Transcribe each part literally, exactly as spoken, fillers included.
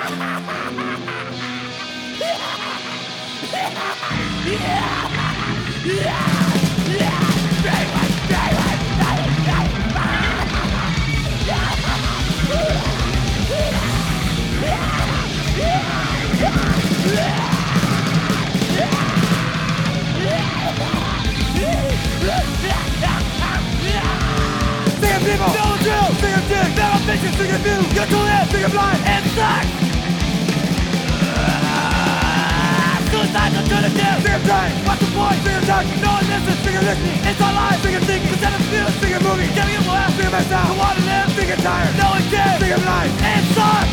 People, know the drill, sing a dick, never fiction, sing a view, get to live, sing a blind, and sex! Suicide's alternative, sing a train, what's the point, sing a duck, no one listens, sing a listening, it's our life, sing a thinking, instead of feel, sing a movie, getting it well, sing a mess out, I wanna live, sing a tired, no one cares, sing a blind, and sucks!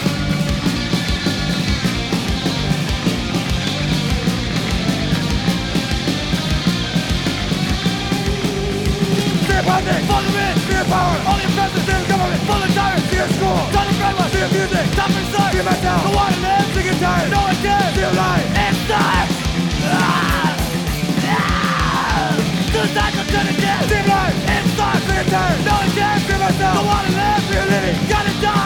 Sing a public, full of rich, sing a power, only oppressive, sing a government, full of tyrants, sing a school, done in brainwash, sing a music, stop and suck, sing a mess out, I wanna live, sing a tired, no one cares, sing a blind, and sucks! Suicide's alternative, sing a blind, and sucks, sing a tired, no one cares, sing a mess out, I wanna live, sing a living, gotta die!